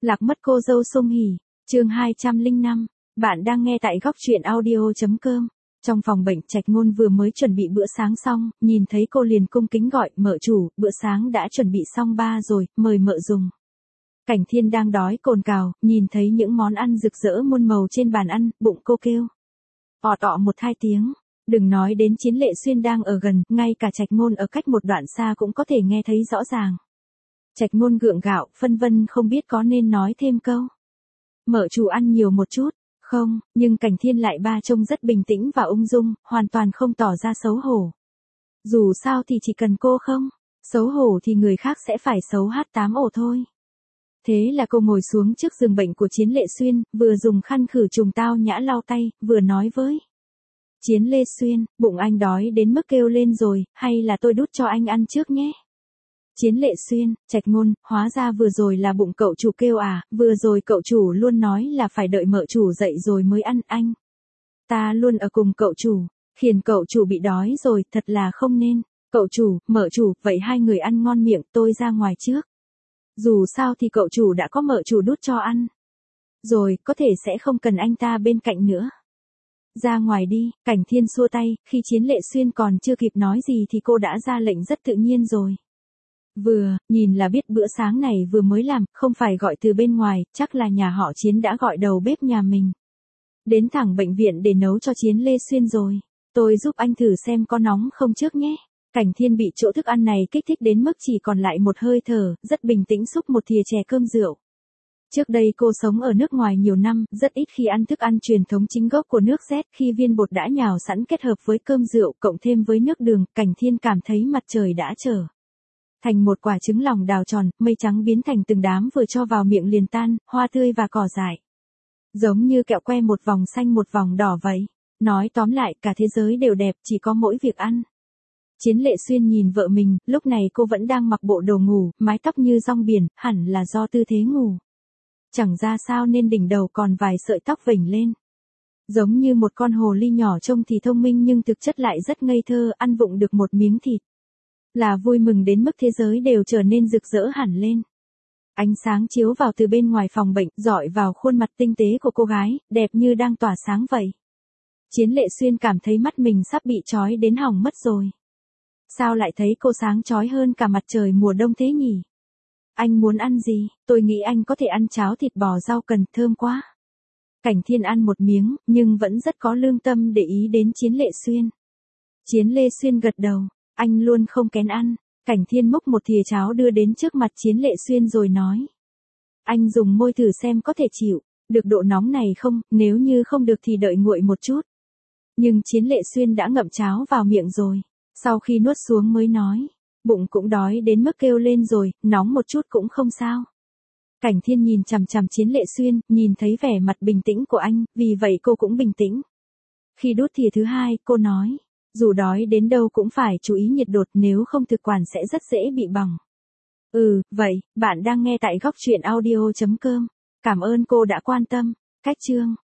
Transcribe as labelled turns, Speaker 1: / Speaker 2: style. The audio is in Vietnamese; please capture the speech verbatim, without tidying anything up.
Speaker 1: Lạc mất cô dâu Song Hỷ, chương hai trăm lẻ năm, bạn đang nghe tại góc truyện audio.com. Trong phòng bệnh, Trạch Ngôn vừa mới chuẩn bị bữa sáng xong, nhìn thấy cô liền cung kính gọi, mợ chủ, bữa sáng đã chuẩn bị xong ba rồi, mời mợ dùng. Cảnh Thiên đang đói cồn cào, nhìn thấy những món ăn rực rỡ muôn màu trên bàn ăn, bụng cô kêu. ọt ọ một hai tiếng, đừng nói đến Chiến Lệ Xuyên đang ở gần, ngay cả Trạch Ngôn ở cách một đoạn xa cũng có thể nghe thấy rõ ràng. Trạch Ngôn gượng gạo, phân vân không biết có nên nói thêm câu. Mợ chủ ăn nhiều một chút, không, nhưng Cảnh Thiên lại ba trông rất bình tĩnh và ung dung, hoàn toàn không tỏ ra xấu hổ. Dù sao thì chỉ cần cô không xấu hổ thì người khác sẽ phải xấu hát tám ổ thôi. Thế là cô ngồi xuống trước giường bệnh của Chiến Lệ Xuyên, vừa dùng khăn khử trùng tao nhã lau tay, vừa nói với Chiến Lê Xuyên, bụng anh đói đến mức kêu lên rồi, hay là tôi đút cho anh ăn trước nhé. Chiến Lệ Xuyên, Trạch Ngôn, hóa ra vừa rồi là bụng cậu chủ kêu à, vừa rồi cậu chủ luôn nói là phải đợi mợ chủ dậy rồi mới ăn anh. Ta luôn ở cùng cậu chủ, khiến cậu chủ bị đói rồi, thật là không nên. Cậu chủ, mợ chủ, vậy hai người ăn ngon miệng, tôi ra ngoài trước. Dù sao thì cậu chủ đã có mợ chủ đút cho ăn. Rồi, có thể sẽ không cần anh ta bên cạnh nữa. Ra ngoài đi, Cảnh Thiên xua tay, khi Chiến Lệ Xuyên còn chưa kịp nói gì thì cô đã ra lệnh rất tự nhiên rồi. Vừa, nhìn là biết bữa sáng này vừa mới làm, không phải gọi từ bên ngoài, chắc là nhà họ Chiến đã gọi đầu bếp nhà mình. Đến thẳng bệnh viện để nấu cho Chiến Lê Xuyên rồi. Tôi giúp anh thử xem có nóng không trước nhé. Cảnh Thiên bị chỗ thức ăn này kích thích đến mức chỉ còn lại một hơi thở, rất bình tĩnh xúc một thìa chè cơm rượu. Trước đây cô sống ở nước ngoài nhiều năm, rất ít khi ăn thức ăn truyền thống chính gốc của nước Z, khi viên bột đã nhào sẵn kết hợp với cơm rượu cộng thêm với nước đường, Cảnh Thiên cảm thấy mặt trời đã trở thành một quả trứng lòng đào tròn, mây trắng biến thành từng đám vừa cho vào miệng liền tan, hoa tươi và cỏ dại. Giống như kẹo que một vòng xanh một vòng đỏ vậy. Nói tóm lại, cả thế giới đều đẹp, chỉ có mỗi việc ăn. Chiến Lệ Xuyên nhìn vợ mình, lúc này cô vẫn đang mặc bộ đồ ngủ, mái tóc như rong biển, hẳn là do tư thế ngủ. Chẳng ra sao nên đỉnh đầu còn vài sợi tóc vểnh lên. Giống như một con hồ ly nhỏ trông thì thông minh nhưng thực chất lại rất ngây thơ, ăn vụng được một miếng thịt. Là vui mừng đến mức thế giới đều trở nên rực rỡ hẳn lên. Ánh sáng chiếu vào từ bên ngoài phòng bệnh, rọi vào khuôn mặt tinh tế của cô gái, đẹp như đang tỏa sáng vậy. Chiến Lệ Xuyên cảm thấy mắt mình sắp bị trói đến hỏng mất rồi. Sao lại thấy cô sáng chói hơn cả mặt trời mùa đông thế nhỉ? Anh muốn ăn gì? Tôi nghĩ anh có thể ăn cháo thịt bò rau cần, thơm quá. Cảnh Thiên ăn một miếng, nhưng vẫn rất có lương tâm để ý đến Chiến Lệ Xuyên. Chiến Lê Xuyên gật đầu, anh luôn không kén ăn. Cảnh Thiên múc một thìa cháo đưa đến trước mặt Chiến Lệ Xuyên rồi nói. Anh dùng môi thử xem có thể chịu được độ nóng này không, nếu như không được thì đợi nguội một chút. Nhưng Chiến Lệ Xuyên đã ngậm cháo vào miệng rồi. Sau khi nuốt xuống mới nói. Bụng cũng đói đến mức kêu lên rồi, nóng một chút cũng không sao. Cảnh Thiên nhìn chằm chằm Chiến Lệ Xuyên, nhìn thấy vẻ mặt bình tĩnh của anh, vì vậy cô cũng bình tĩnh. Khi đút thìa thứ hai, cô nói. Dù đói đến đâu cũng phải chú ý nhiệt độ, nếu không thực quản sẽ rất dễ bị bỏng. Ừ, vậy, bạn đang nghe tại góc truyện audio.com. Cảm ơn cô đã quan tâm. Cách chương.